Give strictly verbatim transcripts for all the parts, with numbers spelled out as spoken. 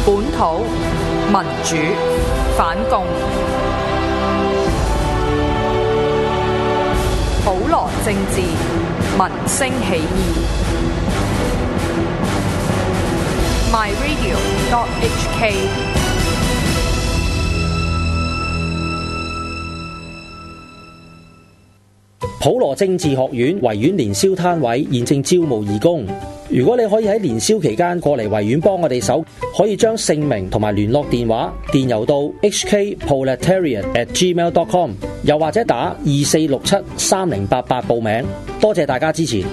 本土民主反共，普羅政治民聲起義。My Radio dot H K。 普羅政治學院維園年宵攤位現正招募義工，如果你可以喺年宵期間過嚟維園幫我哋手，可以將姓名同埋聯絡電話電郵到 h k proletariat at gmail dot com， 又或者打二四六七三零八八報名。多謝大家支持。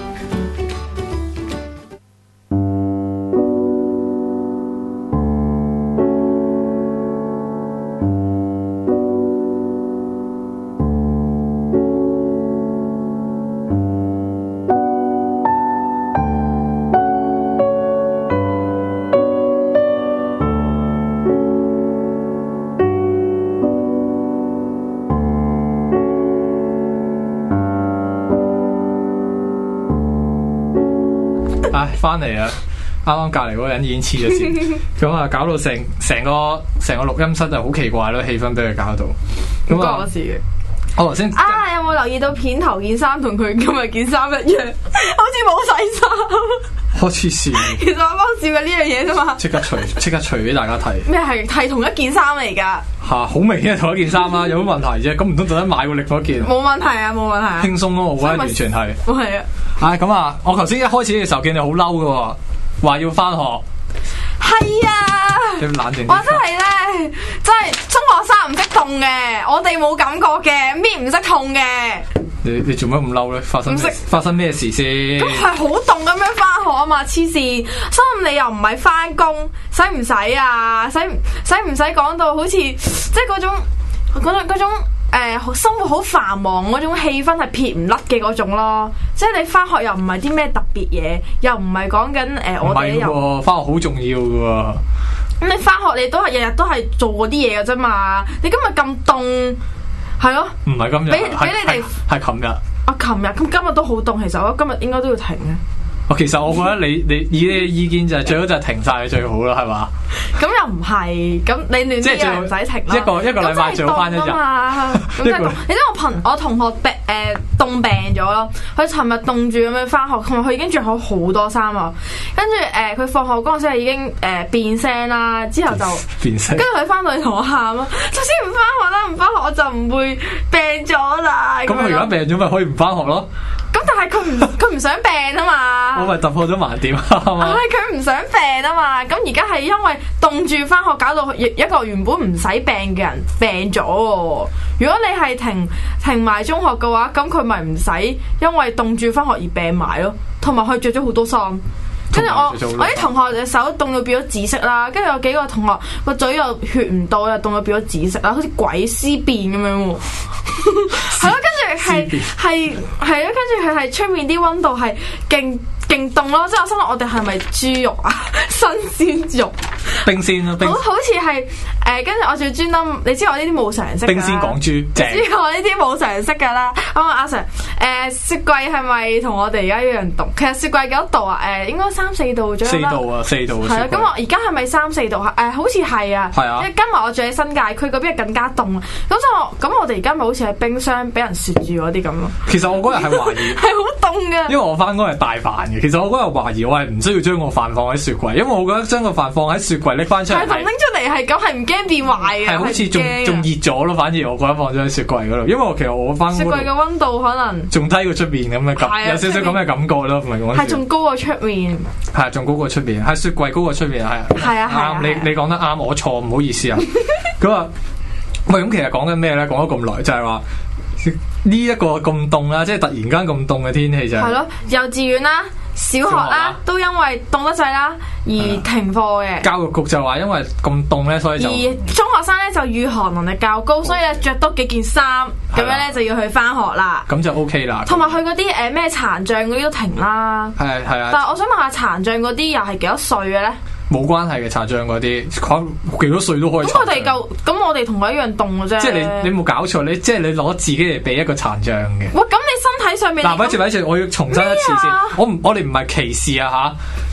翻嚟啊！啱啱隔離嗰個人已經黐咗線，咁啊搞到成成個成個錄音室就好奇怪咯，氣氛俾佢搞到。 唔關我事嘅。 我頭先啊，有冇留意到片頭件衫同佢今日件衫一樣，好似冇洗衫。 好黐線！ 其實我幫笑緊呢樣嘢啫嘛。 即刻除，即刻除俾大家睇。 咩係係同一件衫嚟㗎？嚇， 好明顯係同一件衫啦，有乜問題啫？咁唔通特登買過另外一件？ 冇問題啊，冇問題啊。 輕鬆咯，我覺得完全係。 係啊。 唉，咁啊，我頭先一開始嘅時候見你好嬲㗎喎，話要返學。 係啊。 你冷靜啲。 我真係咧，真係中學生唔識痛嘅，我哋冇感覺嘅，咩唔識痛嘅。 你你做乜咁嬲咧？發生發生咩事先？ 咁係好凍咁樣翻學啊嘛，黐線！所以你又唔係翻工，使唔使啊？使使唔使講到好似即係嗰種嗰種嗰種誒、呃、生活好繁忙嗰種氣氛係撇唔甩嘅嗰種咯。即係你翻學又唔係啲咩特別嘢，又唔係講緊誒我哋又翻學好重要嘅喎。 咁你翻學你都係日日都係做嗰啲嘢嘅啫嘛。你今日咁凍。係咯， 唔係今日， 俾俾你哋係琴日。 啊，琴日咁今日都好凍，其實我今日應該都要停嘅。 哦，其實我覺得你你以你嘅意見就係最好就係停晒最好啦，係嘛？咁又唔係，咁你亂啲又唔使停啦。 一個一個禮拜做翻一日。 咁即係凍，你知我朋我同學病誒凍病咗咯，佢尋日凍住咁樣翻學，同埋佢已經着好好多衫啊。跟住誒佢放學嗰陣時係已經誒、呃、變聲啦，之後就變聲。 跟住佢翻到嚟同我喊咯，首先唔翻學啦，唔翻學我就唔會病咗啦。 咁佢而家病咗咪可以唔翻學咯？ 咁但係佢唔佢唔想病啊嘛， 我咪突破咗盲點啊嘛。 係佢唔想病啊嘛，咁而家係因為凍住翻學，搞到一個原本唔使病嘅人病咗。如果你係停停埋中學嘅話，咁佢咪唔使因為凍住翻學而病埋咯，同埋佢着咗好多衫。跟住我我啲同學隻手凍到變咗紫色啦，跟住有幾個同學個嘴又血唔到，又凍到變咗紫色啦，好似鬼屍變咁樣喎。係咯，跟住係係係咯，跟住佢係出面啲溫度係勁勁凍咯，即係我心諗我哋係咪豬肉啊？新鮮肉冰鮮咯，冰好好似係誒，跟住我仲要專登，你知我呢啲冇常識。 冰鮮港豬，正。 知我呢啲冇常識噶啦。咁啊，阿 Sir，誒、呃、雪櫃係咪同我哋而家一樣凍？其實雪櫃幾多度啊？誒、呃，應該三四度左右啦。 四度啊，四度。 係啊，咁我而家係咪三四度啊？誒、呃，好似係啊。 係啊。 因為今日我住喺新界區嗰邊，係更加凍啊。咁所以我咁我哋而家咪好似喺冰箱俾人雪住嗰啲咁咯。 其實我嗰日係懷疑。 係好凍㗎。因為我翻工係帶飯嘅，其實我嗰日懷疑我係唔需要將個飯放喺雪櫃，因為我覺得將個飯放喺雪櫃拎翻出嚟。係同拎出嚟係咁，係唔驚變壞嘅。係好似仲仲熱咗咯，反而我覺得放咗喺雪櫃嗰度，因為我其實我翻雪櫃嘅溫度可能仲低過出邊咁嘅感，有少少咁嘅感覺咯，唔係講笑。係仲高過出面。係仲高過出邊，係雪櫃高過出邊，係啊。係啊，啱，你你講得啱，我錯，唔好意思啊。咁啊，喂，咁其實講緊咩咧？講咗咁耐，就係話呢一個咁凍啦，即係突然間咁凍嘅天氣就係。係咯，幼稚園啦。小學啦，都因為凍得滯啦而停課嘅。教育局就話因為咁凍咧，所以就而中學生咧就御寒能力較高，所以咧着多幾件衫，咁樣咧就要去翻學啦。咁就 OK 啦。同埋去嗰啲誒咩殘障嗰啲都停啦。係係啊。但係我想問下殘障嗰啲又係幾多歲嘅咧？冇關係嘅，殘障嗰啲，佢幾多歲都可以。咁我哋夠，咁我哋同佢一樣凍嘅啫。即係你你冇搞錯，你即係你攞自己嚟比一個殘障嘅。哇！咁你身體上面嗱，咪住咪住，我要重申一次先。我唔我哋唔係歧視啊吓，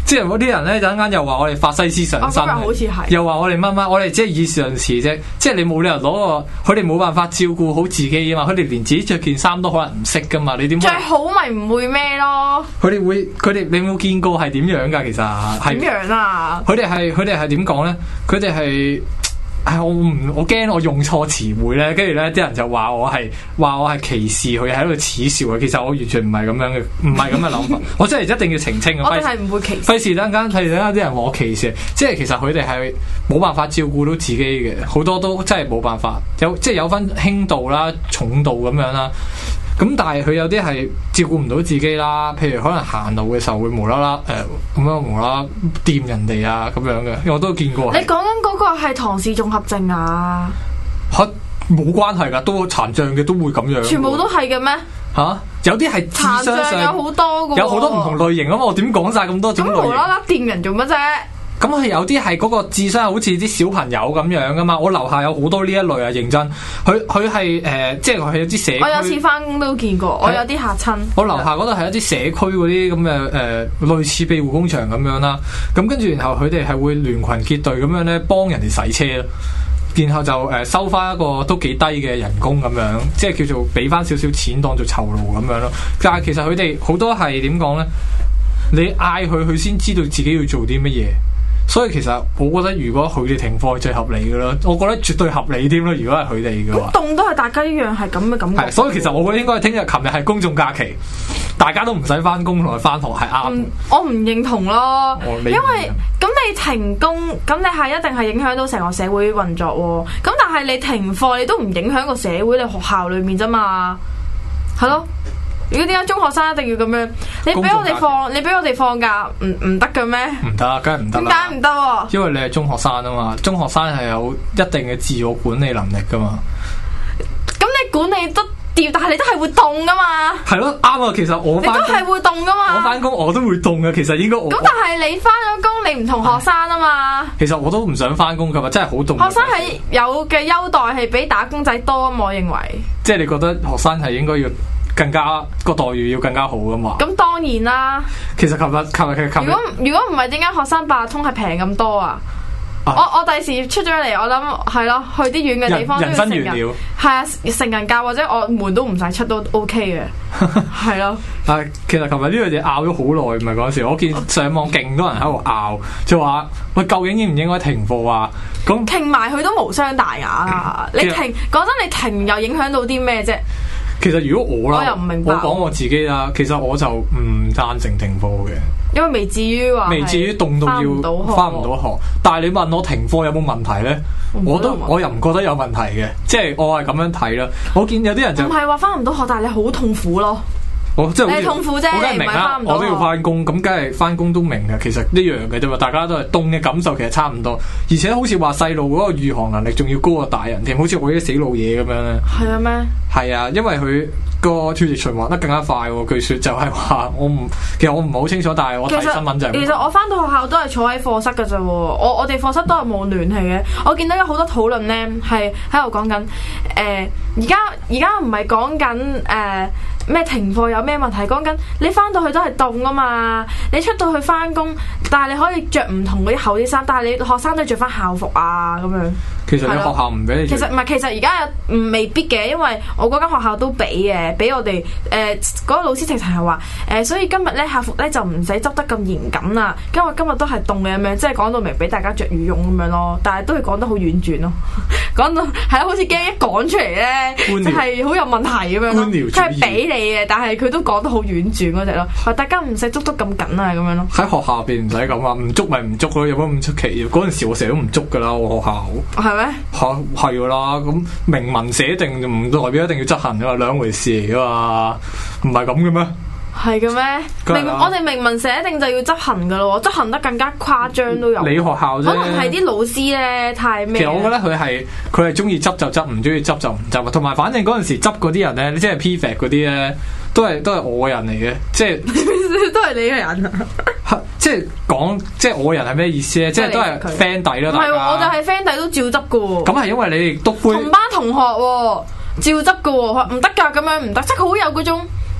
即係嗰啲人咧，陣間又話我哋法西斯上身， 好似係又話我哋乜乜，我哋即係以事論事啫。即係你冇理由攞個，佢哋冇辦法照顧好自己啊嘛。佢哋連自己着件衫都可能唔識噶嘛。你點？最好咪唔會咩咯？ 佢哋會，佢哋你有冇見過係點樣㗎？其實係點樣啊？ 佢哋係佢哋係點講咧？佢哋係。唉，我唔，我驚我用錯詞彙咧，跟住咧啲人就話我係話我係歧視佢，喺度恥笑佢。其實我完全唔係咁樣嘅，唔係咁嘅諗法。我真係一定要澄清啊！ 我哋係唔會歧視。 費事等間睇等間啲人話我歧視，即係其實佢哋係冇辦法照顧到自己嘅，好多都真係冇辦法。有即係有分輕度啦、重度咁樣啦。咁但係佢有啲係照顧唔到自己啦，譬如可能行路嘅時候會無啦啦誒咁樣無啦啦掂人哋啊咁樣嘅，我都見過。 你講緊嗰個係唐氏綜合症啊？ 嚇冇關係㗎，都殘障嘅都會咁樣。 全部都係嘅咩？ 嚇、啊、有啲係智商上殘障有好多㗎， 有好多唔同類型啊嘛！我點講晒咁多種類型？咁無啦啦掂人做乜啫？ 咁佢有啲係嗰個智商好似啲小朋友咁樣噶嘛，我樓下有好多呢一類啊，認真，佢佢係誒，即係佢係有啲社區。我有次翻工都見過，我有啲嚇親。我樓下嗰度係一啲社區嗰啲咁嘅誒，類似庇護工場咁樣啦。咁跟住然後佢哋係會聯群結隊咁樣咧，幫人哋洗車咯。然後就誒收翻一個都幾低嘅人工咁樣，即係叫做俾翻少少錢當做酬勞咁樣咯。但係其實佢哋好多係點講咧？你嗌佢，佢先知道自己要做啲乜嘢。所以其實我覺得如果佢哋停課係最合理嘅啦，我覺得絕對合理添啦。如果係佢哋嘅話，凍都係大家一樣係咁嘅感覺。係，所以其實我覺得應該係聽日、琴日係公眾假期，大家都唔使翻工同埋翻學係啱、嗯。我唔認同咯，因為咁你停工，咁你係一定係影響到成個社會運作喎。咁但係你停課，你都唔影響個社會，你學校裏面啫嘛，係咯。如果點解中學生一定要咁樣？你俾我哋放，你俾我哋放假，唔唔得嘅咩？唔得，梗係唔得啦。點解唔得？因為你係中學生啊嘛，中學生係有一定嘅自我管理能力噶嘛。咁你管理得掂，但係你都係會凍噶嘛？係咯，啱啊！其實我你都係會凍噶嘛？我翻工我都會凍嘅，其實應該我。咁但係你翻咗工，你唔同學生啊嘛？其實我都唔想翻工噶嘛，真係好凍。學生係有嘅優待係比打工仔多啊嘛，我認為。即係你覺得學生係應該要？更加個待遇要更加好噶嘛？咁當然啦。其實琴日、琴日、琴日，如果如果唔係點解學生八達通係平咁多啊？我我第時出咗嚟，我諗係咯，去啲遠嘅地方都要成人，係啊，成人價或者我門都唔使出都 OK 嘅，係咯。但係其實琴日呢樣嘢拗咗好耐，唔係嗰陣時，我見上網勁多人喺度拗，就話喂，究竟應唔應該停課啊？咁停埋佢都無傷大雅啊！嗯、你停講真，你停又影響到啲咩啫？其實如果我啦，我講我自己啦，其實我就唔贊成停課嘅，因為未至於話未至於凍到要返唔到學。但係你問我停課有冇問題咧？我都我又唔覺得有問題嘅，即係我係咁樣睇啦。我見有啲人就唔係話返唔到學，但係你好痛苦咯。我即係你痛苦啫，我梗係明啦，我都要翻工，咁梗係翻工都明嘅。其實呢樣嘅啫嘛，大家都係凍嘅感受，其實差唔多。而且好似話細路嗰個御寒能力仲要高過大人添，好似我啲死老嘢咁樣咧。係啊咩？係啊，因為佢個血液循環得更加快。據說就係話，我唔，其實我唔係好清楚，但係我睇新聞就係。其實我翻到學校都係坐喺課室噶咋，我我哋課室都係冇暖氣嘅。我見到有好多討論咧，係喺度講緊，誒，而家而家唔係講緊誒。咩停課有咩問題？講緊你翻到去都係凍啊嘛，你出到去翻工，但係你可以着唔同嗰啲厚啲衫，但係你學生都要着翻校服啊咁樣。其實你學校唔俾你。其實唔係，其實而家又未必嘅，因為我嗰間學校都俾嘅，俾我哋誒嗰個老師直情係話誒，所以今日咧校服咧就唔使執得咁嚴謹啦，因為今日都係凍嘅咁樣，即係講到明俾大家着羽絨咁樣咯，但係都係講得好婉轉咯，講到係啊，好似驚一講出嚟咧就係好有問題咁樣咯，佢係俾你嘅，但係佢都講得好婉轉嗰隻咯，話大家唔使捉得咁緊啊咁樣咯。喺學校入邊唔使咁啊，唔捉咪唔捉咯，有乜咁出奇？嗰陣時我成日都唔捉噶啦，我學校係咩？吓係噶啦，咁明文寫定唔代表一定要執行噶嘛，兩回事嚟噶嘛，唔係咁嘅咩？係嘅咩？明我哋明文寫定就要執行噶咯，執行得更加誇張都有。你學校啫，可能係啲老師咧太咩？其實我覺得佢係佢係中意執就執，唔中意執就唔執。同埋反正嗰陣時執嗰啲人咧，即係 P F A C 嗰啲咧，都係都係我嘅人嚟嘅，即係都係你嘅人啊！即係講即係我嘅人係咩意思咧？即係都係 friend 底啦。唔係，我就係 friend 底都照執噶。咁係因為你哋督杯同班同學照執噶，唔得噶，咁樣唔得，即係佢好有嗰種。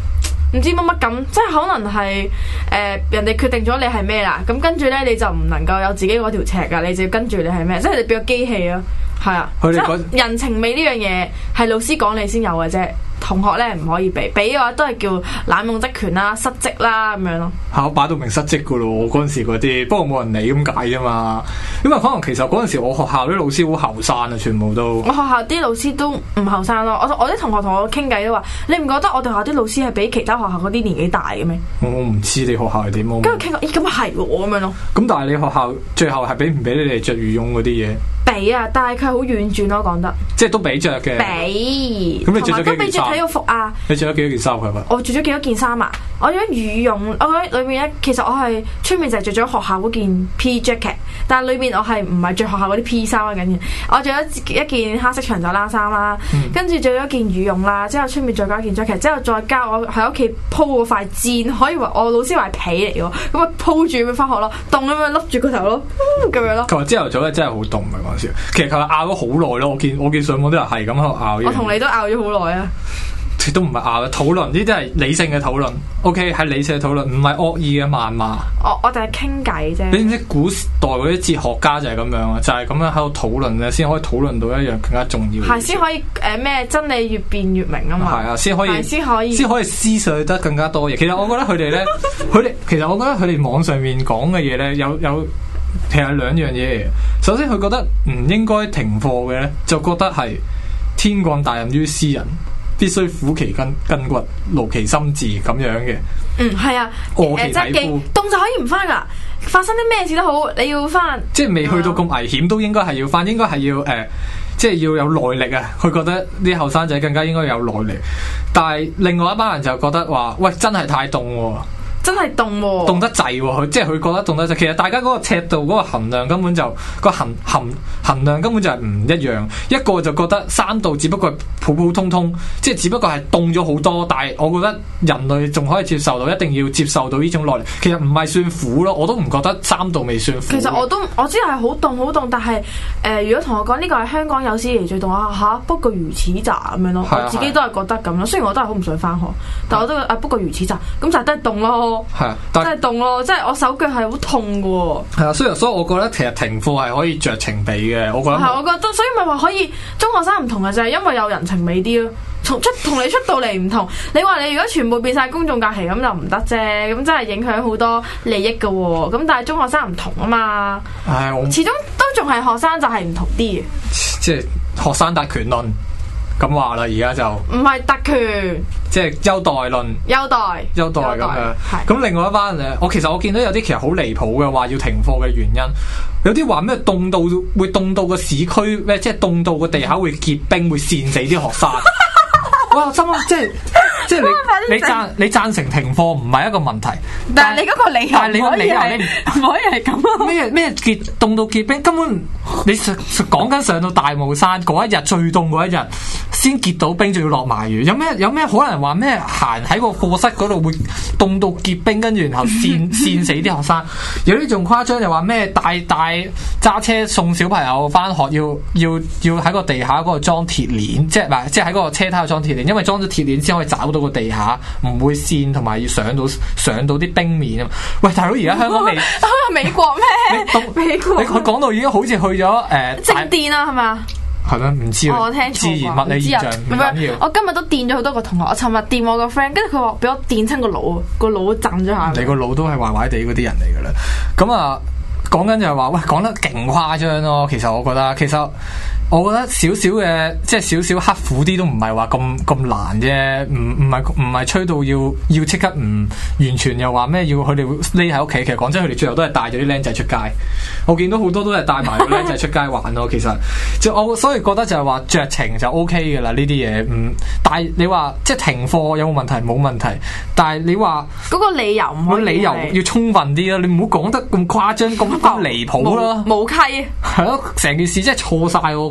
唔知乜乜咁，即係可能係誒、呃、人哋決定咗你係咩啦，咁跟住咧你就唔能夠有自己嗰條尺噶，你就要跟住你係咩，即係你變咗機器咯，係啊，即係人情味呢樣嘢係老師講你先有嘅啫。同學咧唔可以俾，俾嘅話都係叫濫用職權啦、失職啦咁樣咯。考擺到明失職噶咯，嗰陣時嗰啲，不過冇人理咁解啫嘛。因為可能其實嗰陣時我學校啲老師好後生啊，全部都。我學校啲老師都唔後生咯。我我啲同學同我傾偈都話，你唔覺得我哋學校啲老師係比其他學校嗰啲年紀大嘅咩？ 我唔知你學校係點。 跟住傾過，咦咁係喎咁樣咯。 咁但係你學校最後係俾唔俾你哋着羽絨嗰啲嘢？ 俾啊，但係佢係好婉轉咯，講得。 即係都俾着嘅。 俾。 咁你着咗幾件衫？都俾着體育服啊。 你着咗幾多件衫係咪？ 我着咗幾多件衫啊？我着咗羽絨，我覺得裏面咧，其實我係出面就係着咗學校嗰件 P jacket， 但係裏面我係唔係着學校嗰啲 P 衫啊，緊要我着咗一件黑色長袖冷衫啦，跟住着咗一件羽絨啦，之後出面再加一件 jacket， 之後再加我喺屋企鋪嗰塊氈，可以話我老師話係被嚟嘅，咁啊鋪住咁樣翻學咯，凍咁樣笠住個頭咯，咁樣咯。 琴日朝頭早咧真係好凍，唔係講笑。其實琴日拗咗好耐咯，我見我見上網都係係咁喺度拗。 我同你都拗咗好耐啊！ 都唔係拗嘅討論，呢啲係理性嘅討論。O K， 係理性嘅討論，唔係惡意嘅謾罵。 我我哋係傾偈啫。 你知唔知古代嗰啲哲學家就係咁樣啊？就係、是、咁樣喺度討論咧，先可以討論到一樣更加重要嘅嘢。 係先可以誒咩、呃？真理越辯越明啊嘛。 係啊，先可以先可以先可以思想得更加多嘢。其實我覺得佢哋咧，佢哋其實我覺得佢哋網上面講嘅嘢咧，有有其實兩樣嘢。首先佢覺得唔應該停課嘅咧，就覺得係天降大任於斯人。必須苦其筋筋骨，勞其心志咁樣嘅。 嗯，係啊。 餓其體膚。 凍就可以唔翻噶，發生啲咩事都好，你要翻。 即係未去到咁危險，都應該係要翻，應該係要誒、呃，即係要有耐力啊。佢覺得啲後生仔更加應該有耐力，但係另外一班人就覺得話，喂，真係太凍喎。 真係凍喎， 凍得滯喎，佢即係佢覺得凍得滯。其實大家嗰個尺度嗰個衡量根本就、個衡衡衡量根本就係唔一樣。一個就覺得三度只不過係普普通通，即係只不過係凍咗好多。但係我覺得人類仲可以接受到，一定要接受到呢種耐力。其實唔係算苦咯，我都唔覺得三度未算苦。 其實我都我知係好凍好凍，但係誒、呃，如果同我講呢個係香港有史以嚟最凍啊嚇，不過如此咋咁樣咯。我自己都係覺得咁咯。雖然我都係好唔想翻學，但我都啊不過如此咋，咁就係都係凍咯。 係啊， 真係凍咯，即係我手腳係好痛嘅。係啊，所以所以我覺得其實停課係可以酌情俾嘅。我覺得係，我覺得所以咪話可以中學生唔同嘅就係因為有人情味啲咯。從出同你出到嚟唔同，你話你如果全部變晒公眾假期咁就唔得啫，咁真係影響好多利益嘅。咁但係中學生唔同啊嘛， 唉，我始終都仲係學生就係唔同啲嘅。 即係學生特權論。咁話啦，而家就唔係特權， 即係優待論， 優待， 優待咁樣。咁另外一班誒，我其實我見到有啲其實好離譜嘅話要停課嘅原因，有啲話咩凍到會凍到個市區咩，即係凍到個地下會結冰，會跣死啲學生。哇！心諗即係即係你你贊你贊成停課唔係一個問題， 但係你嗰個理由， 但係你個理由你唔可以係咁啊！ 咩咩結凍到結冰，根本你講緊上到大霧山嗰一日最凍嗰一日先結到冰，仲要落埋雨，有咩有咩可能話咩行喺個課室嗰度會凍到結冰，跟住然後跣跣死啲學生？有啲仲誇張，又話咩帶帶揸車送小朋友翻學要要要喺個地下嗰度裝鐵鏈，即係嗱即係喺嗰個車胎度裝鐵鏈。因為裝咗鐵鏈先可以找到個地下，唔會跣，同埋要上到上到啲冰面啊！喂，大佬，而家香港未？ 香港美國咩？美國？ 你佢講到已經好似去咗誒， 靜電啊，係嘛？ 係咩？唔知啊！ 我聽錯。自然物理現象唔緊要。 我今日都電咗好多個同學。我尋日電我個 friend，跟住佢話俾我電親個腦，個腦震咗下。 你個腦都係壞壞地嗰啲人嚟噶啦。咁啊，講緊就係話，喂，講得勁誇張咯。其實我覺得，其實。我覺得少少嘅，即係少少刻苦啲都唔係話咁咁難啫，唔唔係唔係吹到要要即刻唔完全又話咩要佢哋匿喺屋企。其實講真，佢哋最後都係帶咗啲僆仔出街。我見到好多都係帶埋個僆仔出街玩咯。其實即係我所以覺得就係話酌情就 O K 嘅啦。呢啲嘢唔，但係你話即係停課有冇問題？冇問題。但係你話嗰個理由唔可以， 個理由要充分啲啦。你唔好講得咁誇張咁咁離譜啦。 無稽係咯，成件事真係錯晒，我覺得。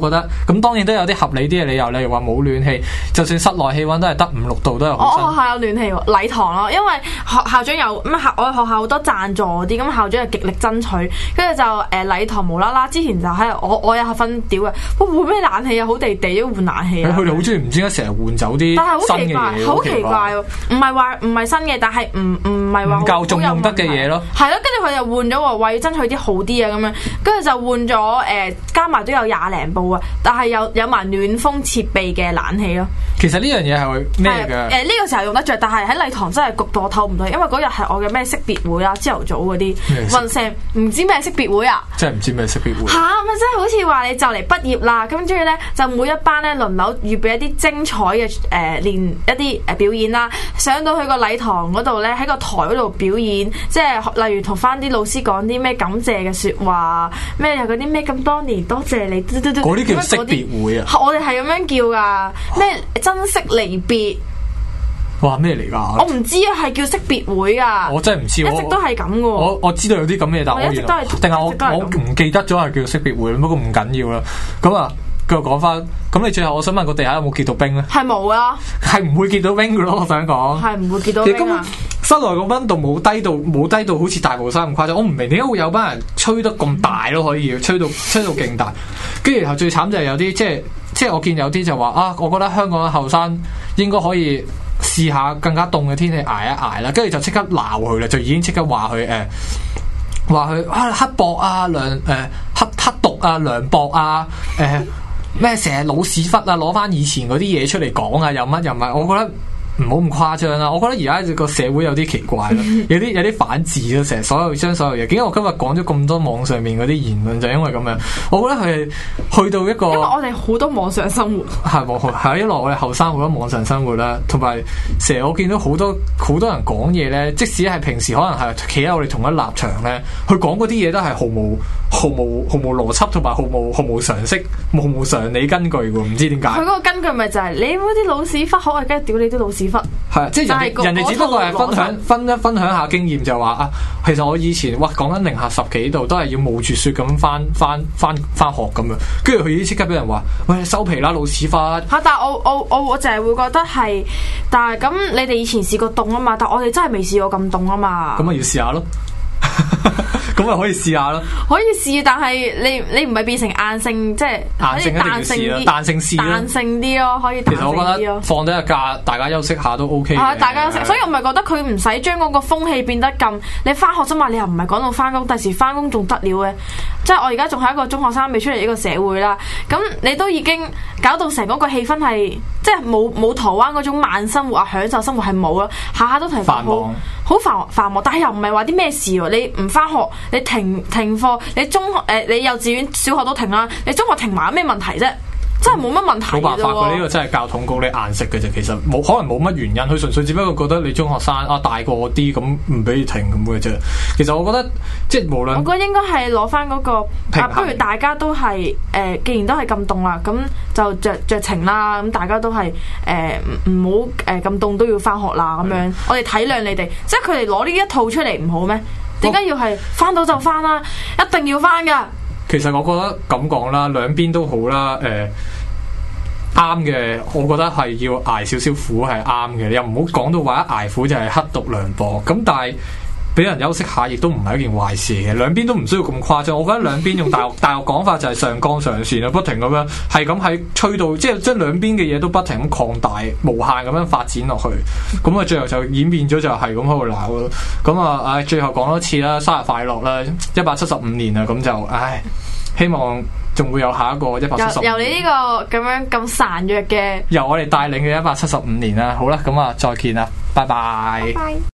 覺得咁當然都有啲合理啲嘅理由，例如話冇暖氣，就算室內氣溫都係得五六度都係好。 我學校有暖氣喎，禮堂咯，因為學校長有咁校，我哋學校好多贊助啲，咁校長係極力爭取，跟住就誒禮堂無啦啦，之前就喺我我有份屌嘅，喂換咩冷氣啊，好地地都換冷氣啊！ 佢哋好中意唔知點解成日換走啲新嘅嘢， 好奇怪喎！唔係話唔係新嘅，但係唔唔係話唔夠重用得嘅嘢咯。係咯，跟住佢又換咗喎，話要爭取啲好啲啊咁樣，跟住就換咗誒，加埋都有廿零部啊，但係有有埋暖風設備嘅冷氣咯。 其實呢樣嘢係咩嘅？ 誒呢個時候用得着，但係喺禮堂真係焗到我唞唔到，因為嗰日係我嘅咩識別會啦，朝頭早嗰啲運成唔知咩識別會啊！ 真係唔知咩識別會嚇咪即係好似話你就嚟畢業啦，咁跟住咧就每一班咧輪流預備一啲精彩嘅誒、呃、練一啲誒表演啦，上到去個禮堂嗰度咧喺個台嗰度表演，即係例如同翻啲老師講啲咩感謝嘅説話，咩有嗰啲咩咁多年多謝你， 嗰啲叫識別會啊！ 我哋係咁樣叫噶，咩珍惜離別。 哇咩嚟㗎？ 我唔知啊，係叫識別會啊！ 我真係唔知， 一直都係咁嘅。 我我知道有啲咁嘅，但係我一直都係定係我我唔記得咗係叫識別會，不過唔緊要啦。咁啊，繼續講翻。咁你最後我想問個地下有冇結到冰咧？係冇啊， 係唔會結到冰嘅咯。我想講係唔會結到冰啊！ 室內個溫度冇低到冇低到好似大帽山咁誇張。我唔明點解會有班人吹得咁大咯，可以吹到吹到勁大。跟住然後最慘就係有啲即係即係我見有啲就話啊，我覺得香港嘅後生應該可以試下更加凍嘅天氣捱一捱啦，跟住就即刻鬧佢啦，就已經即刻話佢誒話佢啊刻薄啊涼誒刻刻毒啊涼薄啊誒咩成日老屎忽啊，攞翻以前嗰啲嘢出嚟講啊，又乜又乜，我覺得唔好咁誇張啦。我覺得而家個社會有啲奇怪啦，有啲有啲反智咯，成日所有將所有嘢。點解我今日講咗咁多網上面嗰啲言論，就因為咁樣。我覺得係去到一個，因為我哋好多網上生活係冇係一來我哋後生好多網上生活啦，同埋成日我見到好多好多人講嘢咧，即使係平時可能係企喺我哋同一立場咧，佢講嗰啲嘢都係毫無毫無毫無邏輯，同埋毫無毫無常識、毫無常理根據喎，唔知點解。 佢嗰個根據咪就係、是、你嗰啲老屎忽好啊，梗係屌你啲老屎忽。 係，即係人哋人哋只不過係分享分一分享下經驗，就話啊，其實我以前哇講緊零下十幾度，都係要冒住雪咁翻翻翻翻學咁樣，跟住佢已經即刻俾人話，喂收皮啦老屎忽嚇！ 但係我我我我就係會覺得係，但係咁你哋以前試過凍啊嘛，但係我哋真係未試過咁凍啊嘛。 咁咪要試下咯。咁咪可以試下咯， 可以試，但係你你唔係變成硬性，即係硬性一定要試咯，彈性試咯， 彈性啲咯，可以彈性啲咯。 其實我覺得放低個假，大家休息下都 OK 嘅。 大家休息，所以我咪覺得佢唔使將嗰個風氣變得咁。你翻學啫嘛，你又唔係講到翻工，第時翻工仲得了嘅。即係我而家仲係一個中學生，未出嚟呢個社會啦。咁你都已經搞到成嗰個氣氛係，即係冇冇台灣嗰種慢生活啊，享受生活係冇咯，下下都提繁忙， 好繁繁忙，但係又唔係話啲咩事喎。你唔翻學，你停停課，你中學誒、呃，你幼稚園、小學都停啦，你中學停埋有咩問題啫？真係冇乜問題。 冇辦法，佢呢個真係教統局你硬食嘅啫。其實冇可能冇乜原因，佢純粹只不過覺得你中學生啊大過我啲，咁唔俾你停咁嘅啫。其實我覺得即係無論， 我覺得應該係攞翻嗰個衡啊，不如大家都係誒、呃，既然都係咁凍啦，咁就着着情啦。咁大家都係誒唔好誒咁凍都要翻學啦。咁樣、嗯、我哋體諒你哋，即係佢哋攞呢一套出嚟唔好咩？點解要係翻到就翻啦？一定要翻噶。 其實我覺得咁講啦，兩邊都好啦，誒啱嘅。我覺得係要捱少少苦係啱嘅，你又唔好講到話一捱苦就係刻毒涼薄。咁但係俾人休息下，亦都唔係一件壞事嘅。兩邊都唔需要咁誇張。我覺得兩邊用大陸大陸講法就係上綱上線啦，不停咁樣係咁喺吹到，即係將兩邊嘅嘢都不停咁擴大，無限咁樣發展落去。咁啊，最後就演變咗就係咁喺度鬧咯。咁啊，唉，最後講多次啦，生日快樂啦，一百七十五年啦，咁就唉，希望仲會有下一個一百七十五年。 由你呢個咁樣咁孱弱嘅， 由我哋帶領嘅一百七十五年啦。好啦，咁啊，再見啦，拜拜。 拜拜。